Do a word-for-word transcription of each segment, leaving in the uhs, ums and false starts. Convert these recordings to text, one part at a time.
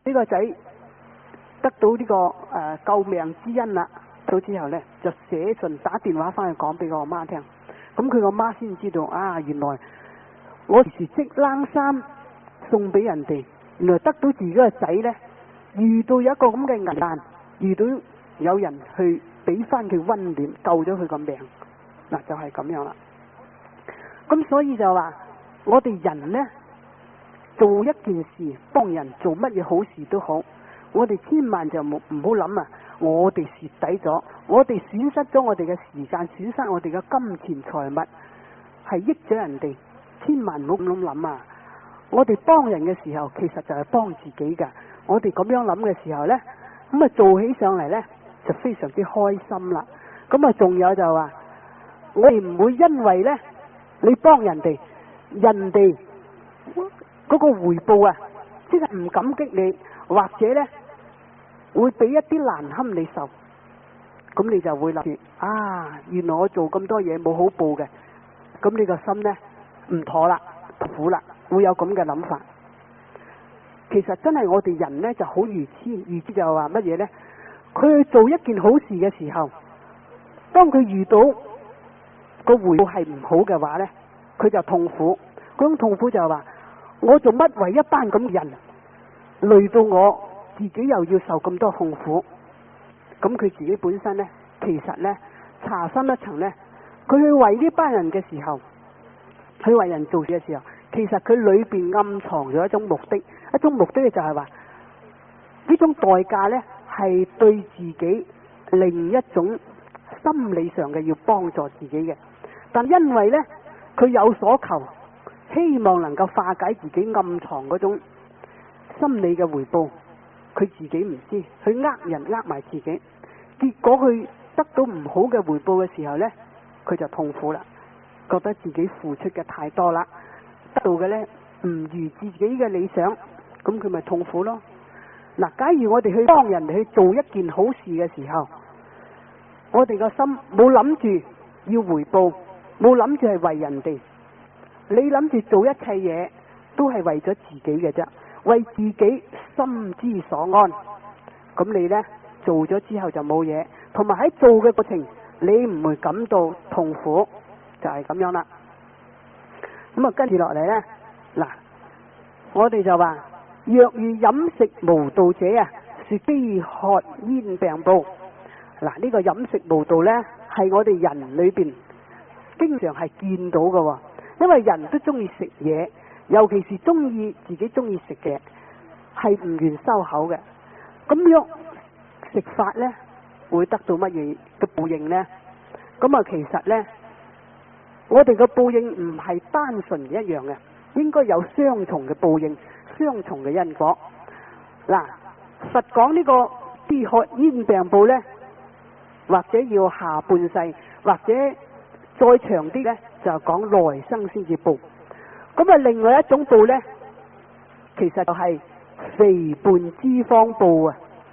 呢個仔得到呢、這個誒、呃、救命之恩啦，到之後呢，就寫信打電話翻去講俾個阿媽聽。咁佢個媽先知道啊，原來我時織冷衫送俾人哋，原來得到自己個仔呢，遇到有一個咁嘅危難，遇到有人去俾翻佢溫暖，救咗佢個命。嗱，就係咁樣啦。咁所以就話我哋人呢，做一件事幫人做乜嘢好事都好，我哋千萬就冇唔好諗啊！我哋蝕底咗，我哋損失咗我哋嘅時間，損失我哋嘅金錢財物，係益咗人哋。千萬唔好咁諗啊！我哋幫人嘅時候，其實就係幫自己噶。我哋咁樣諗嘅時候呢，咁啊做起上嚟呢，就非常之開心啦。咁啊，仲有就話，我哋唔會因為呢，你幫人哋，人哋嗰個回報啊，即係唔感激你，或者呢會俾一啲難堪你受，咁你就會諗住啊，原來我做咁多嘢冇好報嘅，咁你個心呢唔妥啦，苦啦，會有咁嘅諗法。其實真係我哋人呢就好愚痴，愚痴就係話乜嘢呢？佢去做一件好事嘅時候，當佢遇到個回報係唔好嘅話呢，佢就痛苦。嗰種痛苦就係話，我做乜為一班咁嘅人累到我自己又要受咁多痛苦？咁佢自己本身呢，其實呢，查深一層呢，佢去為呢班人嘅時候，去為人做事嘅時候，其實佢裏邊暗藏咗一種目的，一種目的就係話呢種代價呢，係對自己另一種心理上嘅要幫助自己嘅，但因為呢，佢有所求，希望能夠化解自己暗藏嗰種心理嘅回報，佢自己唔知，佢呃人呃埋自己，結果佢得到唔好嘅回報嘅時候呢，佢就痛苦啦，覺得自己付出嘅太多啦，得到嘅呢唔如自己嘅理想，咁佢咪痛苦咯。嗱，假如我哋去幫人哋去做一件好事嘅時候，我哋個心冇諗住要回報，冇諗住係為人哋，你諗住做一切嘢都係為咗自己嘅啫，為自己心之所安。咁你呢，做咗之後就冇嘢，同埋喺做嘅過程你唔會感到痛苦，就係咁樣啦。咁啊，跟住落嚟呢，嗱，我哋就話，若遇飲食無道者啊，是飢渴煙病暴。嗱，呢個飲食無道呢，係我哋人裏邊經常係見到嘅，因為人都中意食嘢，尤其是中意自己中意食嘅，係唔願收口嘅。咁樣食法呢，會得到乜嘢嘅報應呢？咁啊，其實呢，我哋嘅報應唔係單純一樣嘅，應該有雙重嘅報應，雙重嘅因果。嗱，佛講呢個飢渴煙病暴呢，或者要下半世，或者再長啲呢，就講來生先至報。咁啊，另外一種報呢，其實就係肥胖脂肪報啊！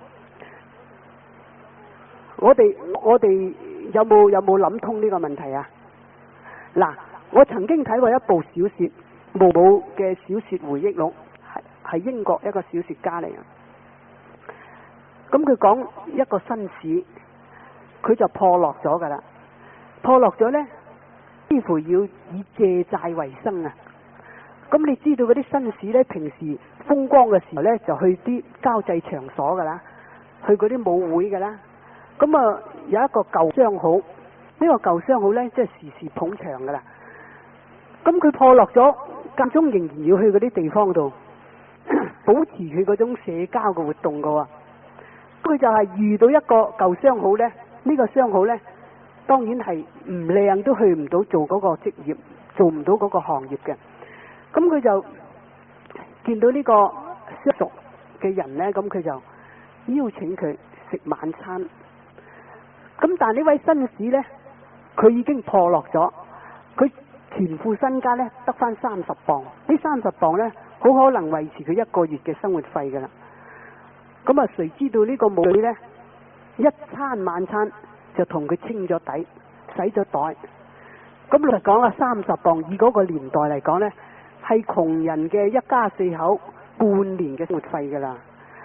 我哋我哋有冇有冇諗通呢個問題啊？嗱，我曾經睇過一部小說，毛姆嘅小說回憶錄，係係英國一個小說家嚟嘅。咁佢講一個紳士，佢就破落咗噶啦，破落咗呢，幾乎要以借債為生啊！咁你知道嗰啲紳士呢，平時風光嘅時候呢，就去啲交際場所噶啦，去嗰啲舞會噶啦。咁啊，有一個舊相好，呢、這個舊相好呢，即係時時捧場噶啦。咁佢破落咗，間中仍然要去嗰啲地方度保持佢嗰種社交嘅活動噶喎。佢就係遇到一個舊相好呢，呢、這個相好呢，當然係唔靚都去唔到做嗰個職業，做唔到嗰個行業嘅。咁佢就見到呢個相熟嘅人呢，咁佢就邀請佢食晚餐。咁但係呢位紳士呢，佢已經破落咗，佢全副身家呢得返三十磅，呢三十磅呢，好可能維持佢一個月嘅生活費噶啦。咁啊，誰知道呢個母女呢，一餐晚餐就同佢清咗底，洗咗袋。咁老實講啊，三十磅以嗰個年代嚟講呢，係窮人嘅一家四口半年嘅生活費噶啦。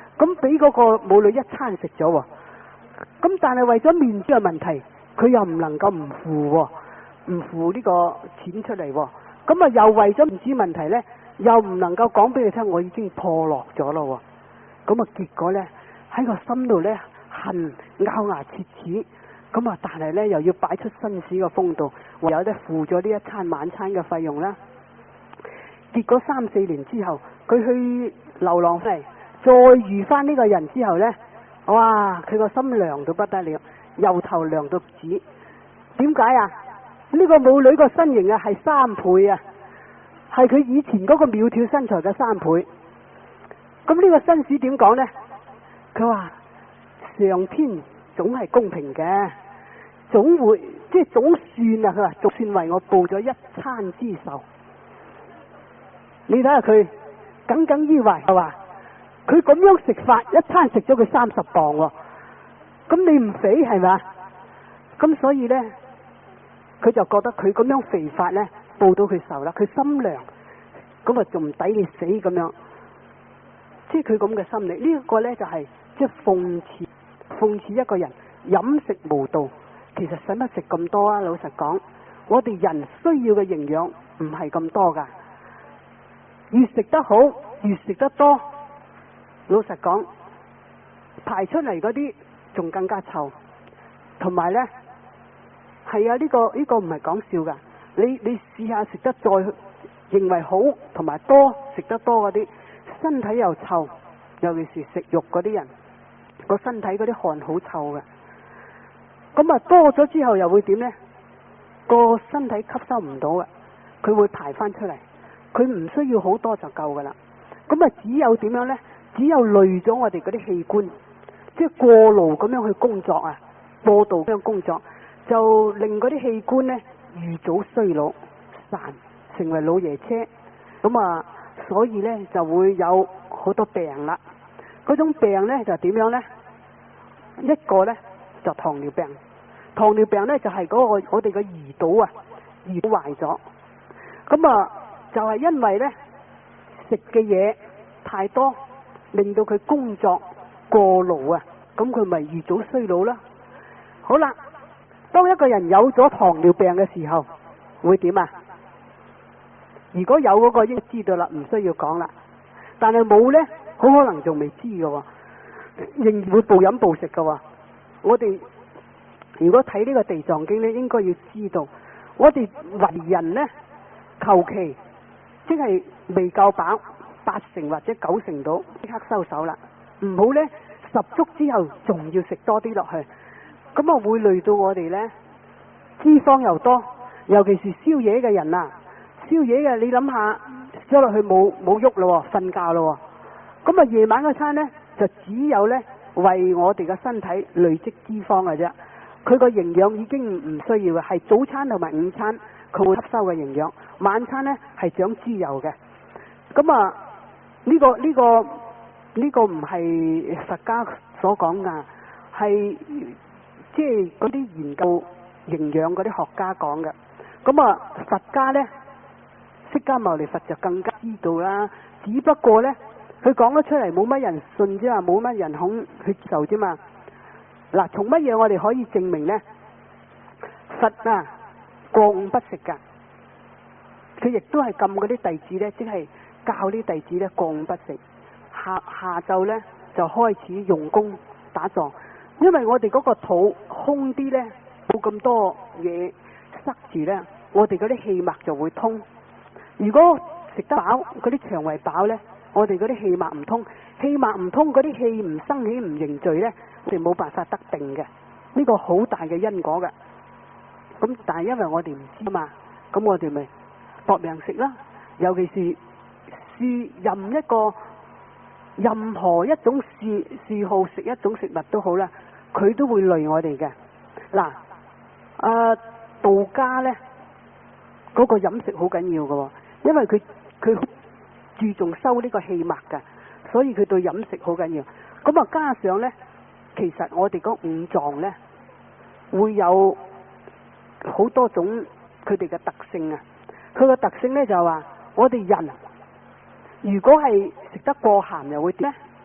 咁俾嗰個母女一餐食咗喎。咁但係為咗面子嘅問題，佢又唔能夠唔付喎，唔付呢個錢出嚟喎。咁啊又為咗面子問題呢，又唔能夠講俾佢聽我已經破落咗咯喎。咁啊結果呢，喺個心度呢，恨咬牙切齒。咁啊但係呢，又要擺出紳士嘅風度，唯有呢付咗呢一餐晚餐嘅費用啦。結果三四年之後，佢去流浪嚟，再遇翻呢個人之後呢，哇！佢個心涼到不得了，由頭涼到止。點解啊？呢、這個母女個身形啊係三倍啊，係佢以前嗰個苗條身材嘅三倍。咁呢個紳士點講呢？佢話上天總係公平嘅，總會即係總算啊！佢話總算為我報咗一餐之仇。你睇下佢耿耿於懷，係話佢咁樣食法，一餐食咗佢三十磅喎。咁你唔肥係咪？咁所以呢，佢就覺得佢咁樣肥法呢，報到佢仇啦。佢心涼，咁啊仲唔抵你死咁樣？即係佢咁嘅心理。呢、這、一個呢就係即係諷刺，諷刺一個人飲食無度。其實使乜食咁多啊？老實講，我哋人需要嘅營養唔係咁多噶。越食得好，越食得多，老實講，排出嚟嗰啲仲更加臭。同埋呢，係啊，呢、這個呢、這個唔係講笑噶。你你試下食得再認為好，同埋多食得多嗰啲，身體又臭，尤其是食肉嗰啲人，個身體嗰啲汗好臭嘅。咁啊多咗之後又會點呢？個身體吸收唔到嘅，佢會排翻出嚟。佢唔需要好多就夠噶啦。咁啊只有點樣呢？只有累咗我哋嗰啲器官，即係過勞咁樣去工作啊，過度咁樣工作，就令嗰啲器官呢預早衰老散，成為老爺車。咁啊所以呢就會有好多病啦。嗰種病呢就點樣呢？一個呢就糖尿病，糖尿病呢就係嗰個我哋嘅胰島啊，胰島壞咗。咁啊就係因為呢食嘅嘢太多，令到佢工作過勞啊，咁佢咪預早衰老啦。好啦，當一個人有咗糖尿病嘅時候，會點啊？如果有嗰個應該知道啦，唔需要講啦。但係冇呢，好可能仲未知嘅，仍然會暴飲暴食嘅。我哋如果睇呢個地藏經呢，應該要知道，我哋為人呢，求其即係未夠飽，八成或者九成到，即刻收手啦。唔好呢，十足之後仲要食多啲落去，咁啊會累到我哋呢，脂肪又多，尤其是宵夜嘅人啊，宵夜嘅你諗下，食咗落去冇冇喐咯，瞓覺咯，咁啊夜晚嗰餐呢，就只有呢，為我哋嘅身體累積脂肪嘅啫，佢個營養已經唔需要嘅，係早餐同埋午餐佢會吸收嘅營養，晚餐呢係長豬油嘅。咁啊呢個呢個呢個唔係佛家所講噶，係即係嗰啲研究營養嗰啲學家講嘅。咁啊佛家呢，釋迦牟尼佛就更加知道啦，只不過呢，佢講咗出嚟冇乜人信啫嘛，冇乜人肯去受啫嘛。嗱，從乜嘢我哋可以證明呢？佛啊過午不食噶，佢亦都係禁嗰啲弟子呢，即係教啲弟子呢過午不食，下下晝呢就開始用功打坐，因為我哋嗰個肚空啲呢，冇咁多嘢塞住呢，我哋嗰啲氣脈就會通。如果食得飽，嗰啲腸胃飽呢，我哋嗰啲氣脈唔通，氣脈唔通，嗰啲氣唔生起唔凝聚呢，我哋冇辦法得定嘅，呢個好大嘅因果嘅。咁但係因為我哋唔知嘛，咁我哋咪搏命食啦。尤其是是任一個任何一種嗜嗜好食一種食物都好啦，佢都會累我哋嘅。嗱，啊道家呢，嗰個飲食好緊要嘅，因為佢佢注重收呢個氣脈嘅，所以佢對飲食好緊要。咁啊加上呢，其實我哋嗰五臟呢，會有好多種佢哋嘅特性啊。佢個特性呢，就係話，我哋人如果係食得過鹹又會點呢？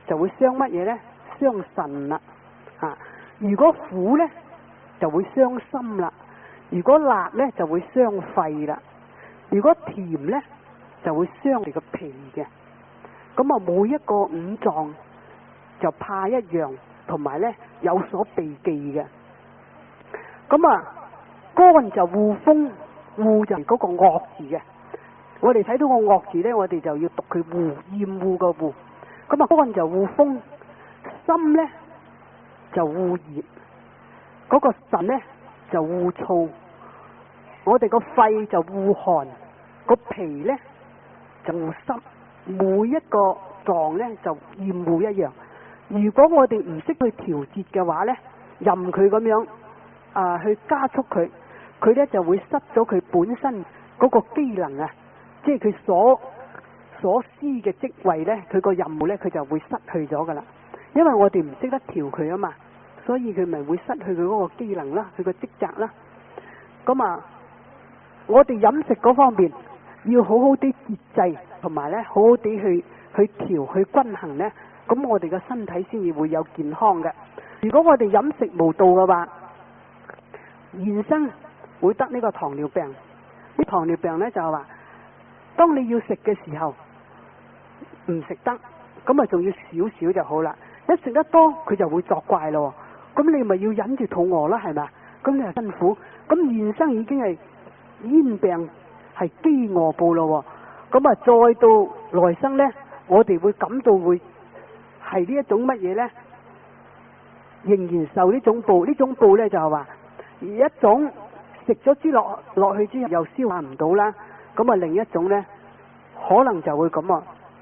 就會傷乜嘢呢？傷腎啦。啊，如果苦呢就會傷心啦。如果辣呢就會傷肺啦。如果甜呢就會傷你個脾嘅。咁啊，每一個五臟就怕一樣，同埋呢有所避忌嘅。咁啊，肝就護風，護就係嗰個惡字嘅。我哋睇到個惡字呢，我哋就要讀佢護，厭惡個護。咁啊，肝就護風，心呢就護熱，嗰個腎呢就護燥，我哋個肺就護寒，個脾呢就護濕。每一個臟呢就厭惡一樣。如果我哋唔識去調節嘅話呢，任佢咁樣啊去加速佢，佢呢就會失咗佢本身嗰個機能啊，即係佢所所施嘅職位呢，佢個任務呢，佢就會失去咗噶啦。因為我哋唔識得調佢啊嘛，所以佢咪會失去佢嗰個機能啦，佢個職責啦。咁啊，我哋飲食嗰方面要好好啲節制，同埋呢好好啲去去調去均衡呢，咁我哋嘅身體先至會有健康嘅。如果我哋飲食無道嘅話，現生會得呢個糖尿病。啲糖尿病呢就係話，當你要食嘅時候唔食得，咁啊仲要少少就好啦。一食得多，佢就會作怪咯。咁你咪要忍住肚餓啦，係咪？咁你係辛苦。咁現生已經係煙病，係飢餓報咯。咁啊，再到來生呢，我哋會感到會係呢一種乜嘢呢？仍然受呢種報，呢種報呢就係話一種食咗支落落去之後又消化唔到啦。咁啊，另一種呢，可能就會咁啊。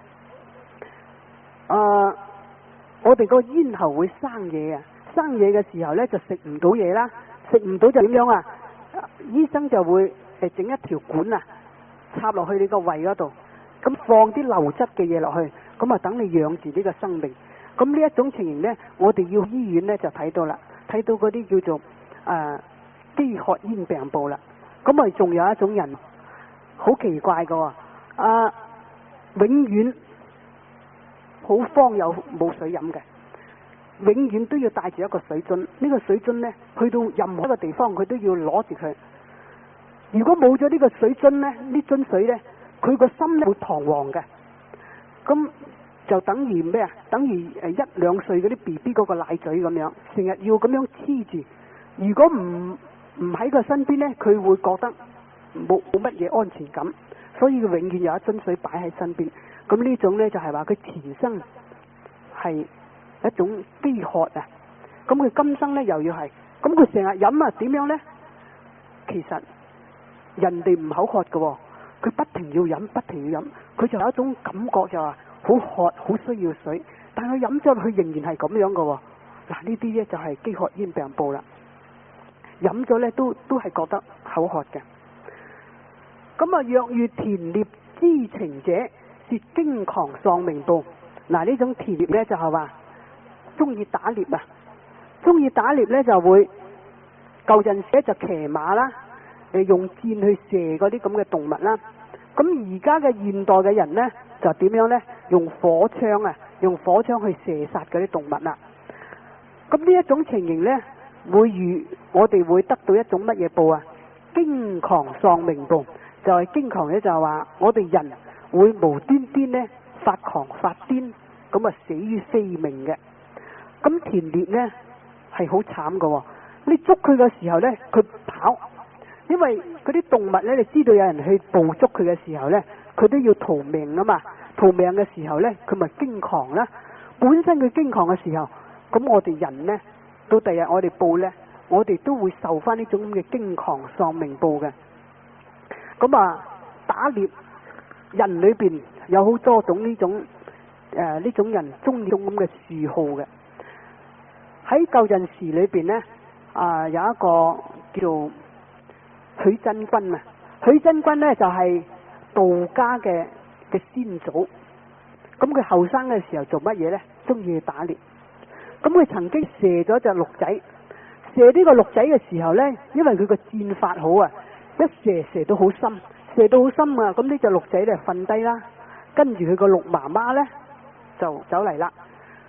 誒，我哋個咽喉會生嘢啊！生嘢嘅時候呢，就食唔到嘢啦，食唔到就點樣啊？醫生就會誒整一條管啊，插落去你個胃嗰度，咁放啲流質嘅嘢落去，咁啊等你養住呢個生命。咁呢一種情形呢，我哋要醫院呢就睇到啦，睇到嗰啲叫做誒飢渴咽病報啦。咁啊仲有一種人好奇怪噶，啊永遠好荒有冇水飲嘅，永遠都要帶住一個水樽。呢個水樽呢，去到任何一個地方佢都要攞住佢。如果冇咗呢個水樽呢，呢樽水呢，佢個心呢會彷徨嘅。咁就等於咩啊？等於誒一兩歲嗰啲 B B 嗰個奶嘴咁樣，成日要咁樣黐住。如果唔唔喺佢身邊呢，佢會覺得冇冇乜嘢安全感，所以佢永遠有一樽水擺喺身邊。咁呢種呢，就係話佢前生係一種飢渴啊，咁佢今生呢，又要係，咁佢成日飲啊點樣呢？其實人哋唔口渴嘅，佢不停要飲，不停要飲，佢就有一種感覺就話好渴，好需要水，但係佢飲咗佢仍然係咁樣嘅。嗱，呢啲呢就係飢渴咽病報啦，飲咗呢都都係覺得口渴嘅。咁啊，若遇田獵之情者，是驚狂喪命報。嗱，呢種田獵呢就係話中意打獵啊，中意打獵呢就會舊陣時就騎馬啦，誒用箭去射嗰啲咁嘅動物啦。咁而家嘅現代嘅人呢，就點樣呢？用火槍啊，用火槍去射殺嗰啲動物啦。咁呢一種情形呢，會遇我哋會得到一種乜嘢報啊？驚狂喪命報。就係驚狂呢，就係話我哋人會無端端呢發狂發癲，咁啊死於非命嘅。咁田獵呢係好慘噶，你捉佢嘅時候呢，佢跑，因為嗰啲動物呢，你知道有人去捕捉佢嘅時候呢，佢都要逃命啊嘛。逃命嘅時候呢，佢咪驚狂啦。本身佢驚狂嘅時候，咁我哋人呢，到第日我哋報呢，我哋都會受翻呢種咁嘅驚狂喪命報嘅。咁啊，打獵人裏邊有好多種呢種誒呢、呃、種人中意種咁嘅嗜好嘅。喺舊陣時裏邊呢，啊、呃、有一個叫做許真君啊，許真君呢就係、是、道家嘅嘅先祖。咁佢後生嘅時候做乜嘢呢？中意去打獵。咁佢曾經射咗隻鹿仔，射呢個鹿仔嘅時候呢，因為佢個箭法好啊。一射射到好深，射到好深啊！咁呢隻鹿仔咧瞓低啦，跟住佢個鹿媽媽咧就走嚟啦。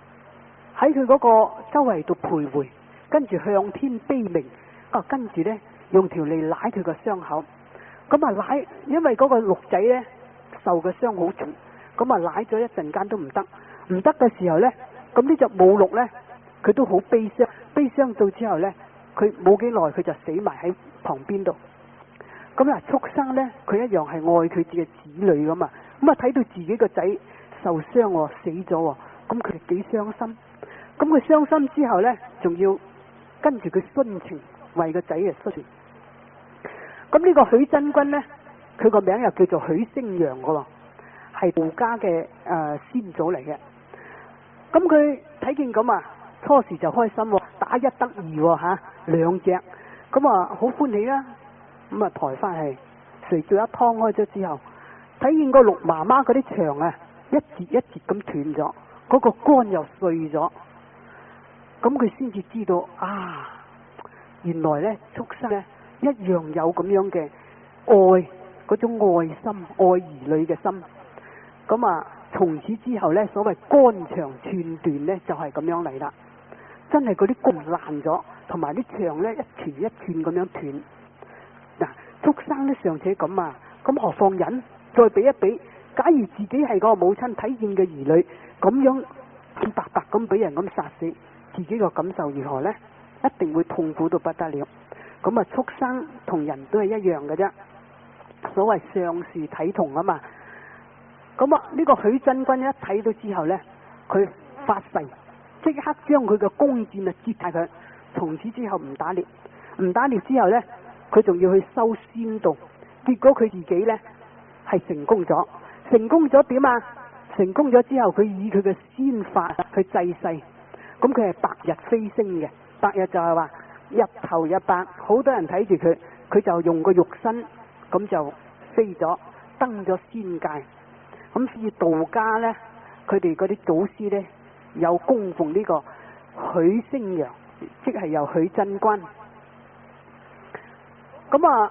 喺佢嗰個周圍度徘徊，跟住向天悲鳴，啊，跟住呢，用條脷舐佢個傷口，咁啊舐，因為嗰個鹿仔呢，受嘅傷好重，咁啊舐咗一陣間都唔得，唔得嘅時候呢，咁呢隻母鹿呢，佢都好悲傷，悲傷到之後呢，佢冇幾耐佢就死埋喺旁邊度。咁啊畜生呢，佢一樣係愛佢自己嘅子女噶嘛，咁啊睇到自己個仔受傷喎，死咗喎，咁佢幾傷心。咁佢傷心之後呢，仲要跟住佢殉情，為個仔嘅殉情。咁呢個許真君呢，佢個名又叫做許星陽噶喎，係道家嘅誒、呃、先祖嚟嘅。咁佢睇見咁啊，初時就開心喎，打一得二喎嚇，兩隻，咁啊好歡喜啦。咁啊抬翻去，隨住一劏開咗之後，睇見個鹿媽媽嗰啲腸啊，一節一節咁斷咗，嗰、嗰個肝又碎咗。咁佢先至知道啊，原來呢畜生呢一樣有咁樣嘅愛，嗰種愛心，愛兒女嘅心。咁啊，從此之後呢，所謂肝腸寸斷呢，就係、是、咁樣嚟啦。真係嗰啲肝爛咗，同埋啲腸呢，一團一團咁樣斷。嗱，畜生呢尚且咁啊，咁何況人？再比一比，假如自己係個母親睇見嘅兒女咁樣白白咁俾人咁殺死，自己個感受如何呢？一定會痛苦到不得了。咁啊，畜生同人都係一樣嘅啫。所謂上士體同啊嘛。咁啊，呢個許真君一睇到之後呢，佢發誓即刻將佢嘅弓箭啊截晒佢，從此之後唔打獵，唔打獵之後呢，佢仲要去修仙道，結果佢自己呢係成功咗，成功咗點啊？成功咗之後，佢以佢嘅仙法去制世，咁佢係白日飛升嘅，白日就係話日頭日白，好多人睇住佢，佢就用個肉身咁就飛咗，登咗仙界。咁所以道家呢，佢哋嗰啲祖師呢，有供奉呢個許星陽，即係由許真君。咁啊，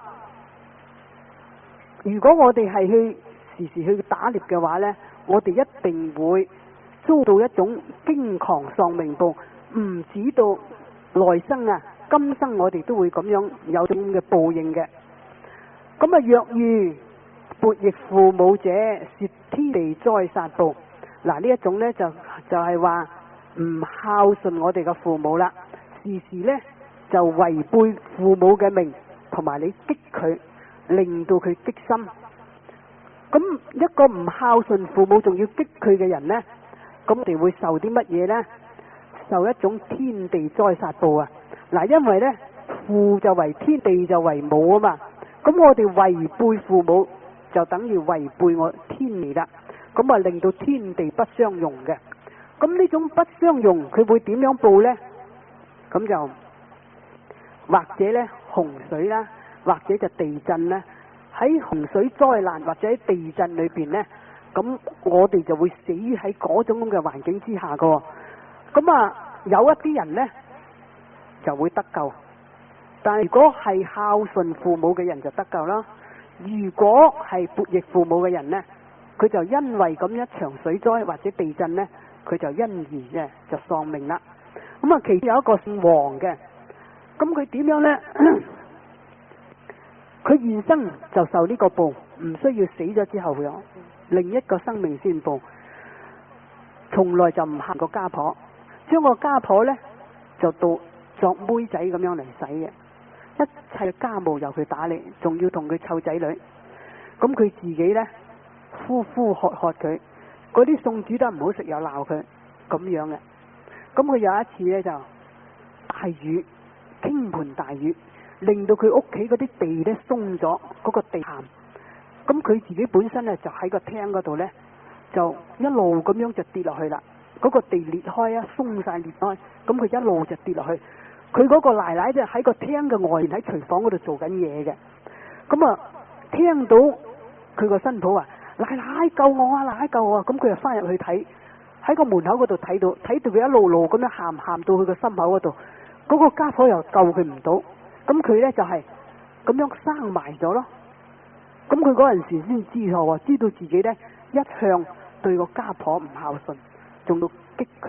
如果我哋係去時時去打獵嘅話呢，我哋一定會遭到一種驚狂喪命報，唔止到來生啊，今生我哋都會咁樣有種嘅報應嘅。咁啊，若遇悖逆父母者，涉天地災殺報。嗱，呢一種呢，就就係話唔孝順我哋嘅父母啦，時時呢，就違背父母嘅命，同埋你激佢，令到佢激心。咁一個唔孝順父母，仲要激佢嘅人呢，咁我哋會受啲乜嘢呢？受一種天地災殺報啊！嗱，因為呢，父就為天，地就為母啊嘛。咁我哋違背父母，就等於違背我天理啦。咁啊，令到天地不相容嘅。咁呢種不相容，佢會點樣報呢？咁就或者呢，洪水啦，或者就地震啦。喺洪水災難或者喺地震裏邊呢，咁我哋就會死於喺嗰種咁嘅環境之下噶。咁啊，有一啲人呢就會得救，但係如果係孝順父母嘅人就得救啦。如果係悖逆父母嘅人呢，佢就因為咁一場水災或者地震呢，佢就因而嘅就喪命啦。咁啊，其中有一個姓黃嘅，咁佢點樣呢？佢現生就受呢個報，唔需要死咗之後有另一個生命先報。從來就唔行個家婆，將個家婆呢就到作妹仔咁樣嚟使嘅，一切家務由佢打理，仲要同佢湊仔女。咁佢自己呢，呼呼喝喝佢，嗰啲餸煮得唔好食又鬧佢，咁樣嘅。咁佢有一次呢，就大雨，傾盆大雨，令到佢屋企嗰啲地呢鬆咗，嗰個地陷。咁佢自己本身呢，就喺個廳嗰度呢，就一路咁樣就跌落去啦。嗰個地裂開啊，鬆晒裂開，咁佢一路就跌落去。佢嗰個奶奶就喺個廳嘅外面喺廚房嗰度做緊嘢嘅。咁啊，聽到佢個新抱話：奶奶救我啊，奶奶救我啊！咁佢就翻入去睇，喺個門口嗰度睇到，睇到佢一路路咁樣喊喊到佢個心口嗰度。嗰個家婆又救佢唔到，咁佢呢就係咁樣生埋咗咯。咁佢嗰陣時先知錯，知道自己呢一向對個家婆唔孝順，仲要激佢，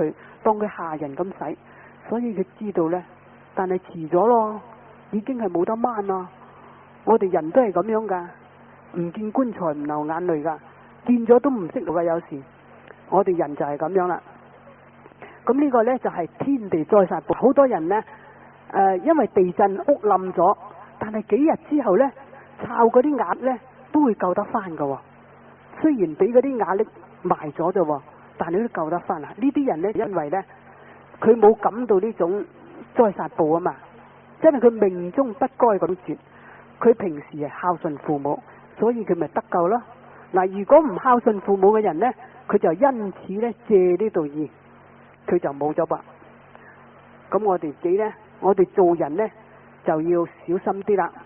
當佢下人咁使，所以佢知道呢，但係遲咗咯，已經係冇得掹啦。我哋人都係咁樣噶，唔見棺材唔流眼淚噶，見咗都唔識路噶。有時我哋人就係咁樣啦。咁呢個呢，就係天地災殺簿。好多人呢，誒、呃，因為地震屋冧咗，但係幾日之後呢，抄嗰啲瓦呢都會救得翻噶。雖然俾嗰啲瓦礫埋咗啫，但係都救得翻啊！呢啲人呢，因為呢，佢冇感到呢種災殺簿啊嘛，因為佢命中不該咁絕，佢平時係孝順父母，所以佢咪得救咯。嗱，如果唔孝順父母嘅人呢，佢就因此呢借呢道義，佢就冇咗噃。咁我哋自己呢，我哋做人呢，就要小心啲啦。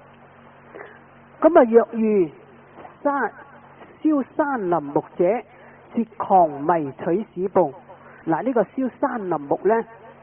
咁啊，若遇山燒山林木者，涉狂迷取史報。嗱，呢個燒山林木呢，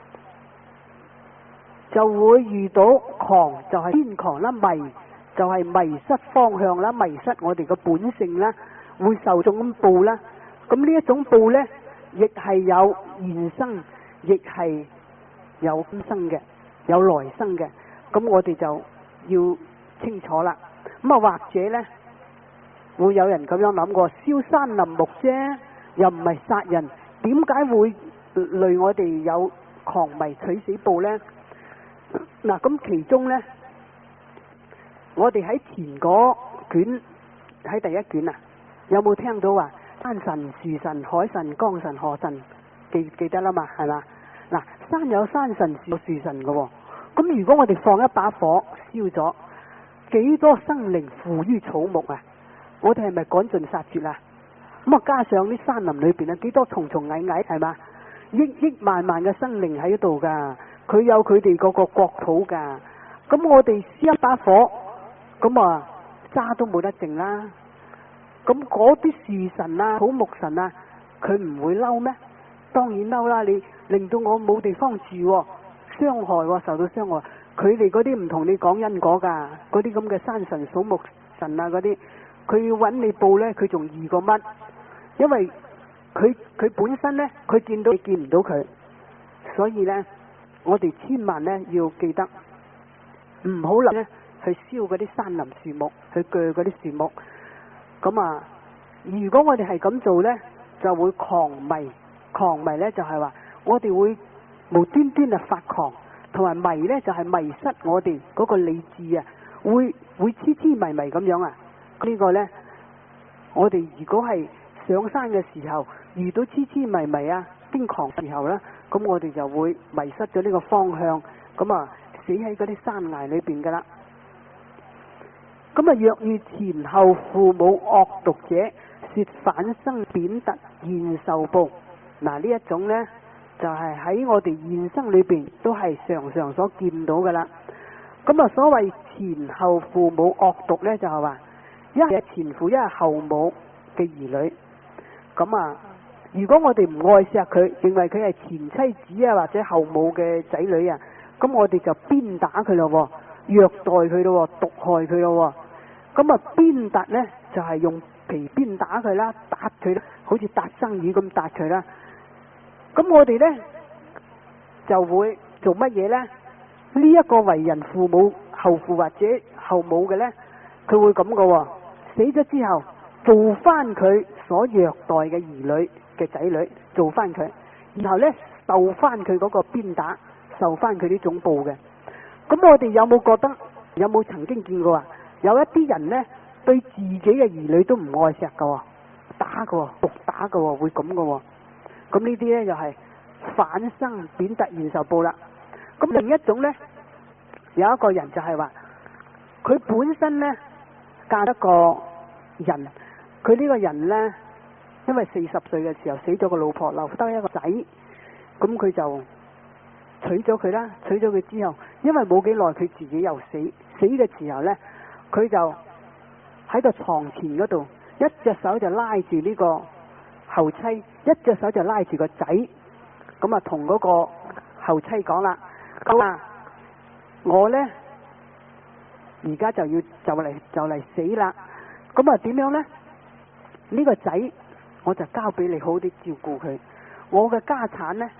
就會遇到狂，就係偏狂啦；迷就係迷失方向啦，迷失我哋嘅本性啦，會受種報啦。咁呢一種報呢，亦係有現生，亦係有今生嘅，有來生嘅。咁我哋就要清楚啦。咁啊，或者呢，會有人咁樣諗過，燒山林木啫，又唔係殺人，點解會累我哋有狂迷取死報呢？嗱，咁其中呢，我哋喺前嗰卷，喺第一卷啊，有冇聽到話山神、樹神、海神、江神、河神？記記得啦嘛，係嘛？嗱，山有山神，樹有樹神嘅喎。咁如果我哋放一把火燒咗，幾多生靈付於草木啊？我哋係咪趕盡殺絕啊？咁啊，加上啲山林裏邊啊，幾多蟲蟲蟻蟻，係嘛？億億萬萬嘅生靈喺度噶，佢有佢哋嗰個國土噶。咁我哋燒一把火，咁啊渣都冇得剩啦。咁嗰啲樹神啊、草木神啊，佢唔會嬲咩？當然嬲啦！你令到我冇地方住，傷害，受到傷害。佢哋嗰啲唔同你講因果噶，嗰啲咁嘅山神、草木神啊嗰啲，佢要揾你報呢，佢仲易過乜？因為佢佢本身呢，佢見到你見唔到佢，所以呢，我哋千萬呢要記得，唔好諗呢去燒嗰啲山林樹木，去鋸嗰啲樹木。咁啊，如果我哋係咁做呢，就會狂迷。狂迷呢就係話，我哋會無端端啊發狂，同埋迷呢就係迷失我哋嗰個理智啊，會會痴痴迷迷咁樣啊。呢個呢，我哋如果係上山嘅時候遇到痴痴迷迷啊癲狂嘅時候呢，咁我哋就會迷失咗呢個方向，咁啊死喺嗰啲山崖裏邊噶啦。咁啊，若遇前後父母惡毒者，說反生貶特現受報。嗱，呢一種呢，就係、是、喺我哋現生裏邊都係常常所見到噶啦。咁啊，所謂前後父母惡毒呢，就係、是、話一係前父，一係後母嘅兒女。咁啊，如果我哋唔愛錫佢，認為佢係前妻子啊或者後母嘅仔女啊，咁我哋就鞭打佢咯，虐待佢咯，毒害佢咯。咁啊，鞭打呢，就係、是、用皮鞭打佢啦，打佢啦，好似打生魚咁打佢啦。咁我哋呢，就會做乜嘢呢？呢、這、一個為人父母後父或者後母嘅呢，佢會咁嘅，死咗之後做翻佢所虐待嘅兒女嘅仔女，做翻佢，然後呢，受翻佢嗰個鞭打，受翻佢呢種報嘅。咁我哋有冇覺得，有冇曾經見過啊？有一啲人呢，對自己嘅兒女都唔愛錫嘅，打嘅，毒打嘅，會咁嘅。咁呢啲呢，就係、是、反生貶特現受報啦。咁另一種呢，有一個人就係話，佢本身呢，嫁一個人，佢呢個人呢，因為四十歲嘅時候死咗個老婆，留得一個仔，咁佢就娶咗佢啦。娶咗佢之後，因為冇幾耐佢自己又死，死嘅時候呢，佢就喺個床前嗰度，一隻手就拉住呢個後妻，一隻手就拉住個仔，咁啊同嗰個後妻講啦，咁啊我呢，而家就要就嚟就嚟死啦，咁啊點樣呢？呢個仔我就交俾你好啲照顧佢，我嘅家產呢，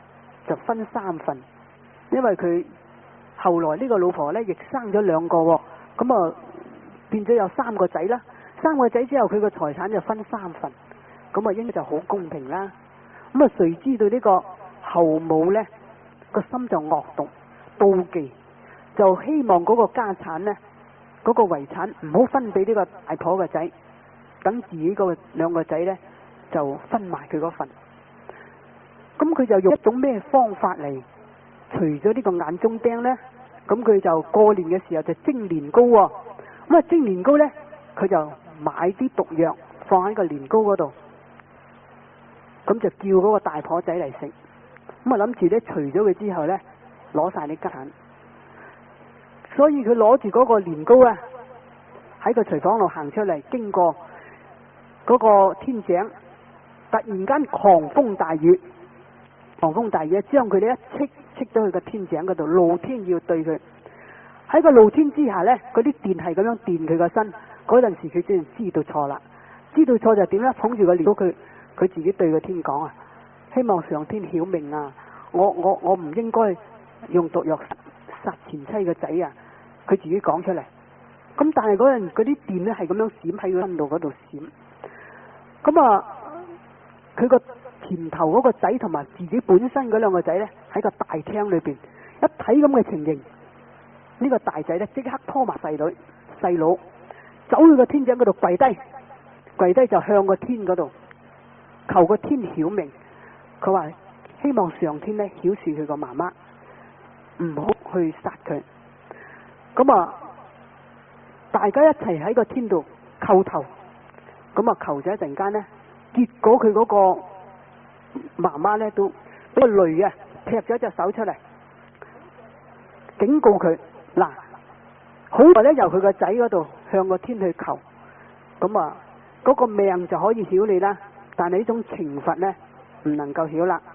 就分三份，因為佢後來呢個老婆呢亦生咗兩個喎，咁啊變咗有三個仔啦。三個仔之後佢個財產就分三份，咁啊應該就好公平啦。咁啊誰知道呢個後母呢個心就惡毒妒忌，就希望嗰個家產呢，嗰個遺產唔好分俾呢個大婆嘅仔，等自己個兩個仔呢就分埋佢嗰份。咁佢就用一種咩方法嚟除咗呢個眼中釘呢？咁佢就過年嘅時候就蒸年糕喎。咁啊蒸年糕呢，佢就買啲毒藥放喺個年糕嗰度，咁就叫嗰個大婆仔嚟食。咁啊諗住呢，除咗佢之後呢，攞晒啲家產。所以佢攞住嗰個年糕啊，喺個廚房度行出嚟，經過嗰個天井，突然間狂風大雨，狂風大雨將佢哋一斥斥到去個天井嗰度，露天要對佢。喺個露天之下呢，嗰啲電係咁樣電佢個身。嗰陣時佢先知道錯啦，知道錯就點呢？捧住個年糕，佢佢自己對個天講啊，希望上天曉明啊，我我我唔應該用毒藥殺前妻個仔啊！佢自己講出嚟。咁但係嗰陣嗰啲電呢係咁樣閃喺佢身度嗰度閃。咁啊，佢個前頭嗰個仔同埋自己本身嗰兩個仔呢，喺個大廳裏邊一睇咁嘅情形，呢個大仔呢即刻拖埋細女細佬走去個天井嗰度跪低，跪低就向個天嗰度求個天曉明。佢話希望上天呢曉恕佢個媽媽，唔好去殺佢。咁啊，大家一齊喺個天度叩頭，咁啊求咗一陣間呢，結果佢嗰個媽媽呢都俾個雷啊踢咗隻手出嚟，警告佢嗱，好耐呢由佢個仔嗰度向個天去求，咁啊嗰個命就可以曉你啦，但係呢種懲罰呢唔能夠曉啦。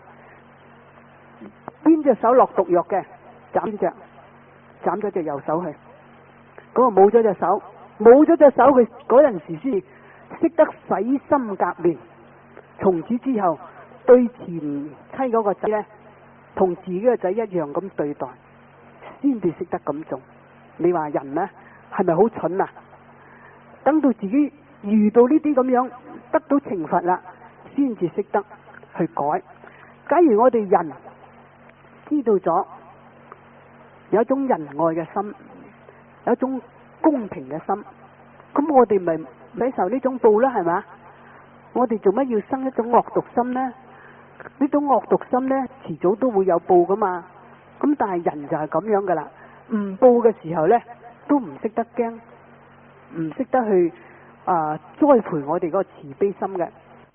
邊隻手落毒藥嘅斬邊隻，斬咗隻右手去。嗰個冇咗隻手，冇咗隻手，佢嗰陣時先識得洗心革面。從此之後，對前妻嗰個仔呢，同自己個仔一樣咁對待，先至識得咁做。你話人呢，係咪好蠢啊？等到自己遇到呢啲咁樣得到懲罰啦，先至識得去改。假如我哋人知道咗有一種仁愛嘅心，有一種公平嘅心，咁我哋咪唔使受呢種報啦，係嘛？我哋做乜要生一種惡毒心呢？呢種惡毒心呢，遲早都會有報噶嘛。咁但係人就係咁樣噶啦，唔報嘅時候呢，都唔識得驚，唔識得去啊、呃、栽培我哋嗰個慈悲心嘅。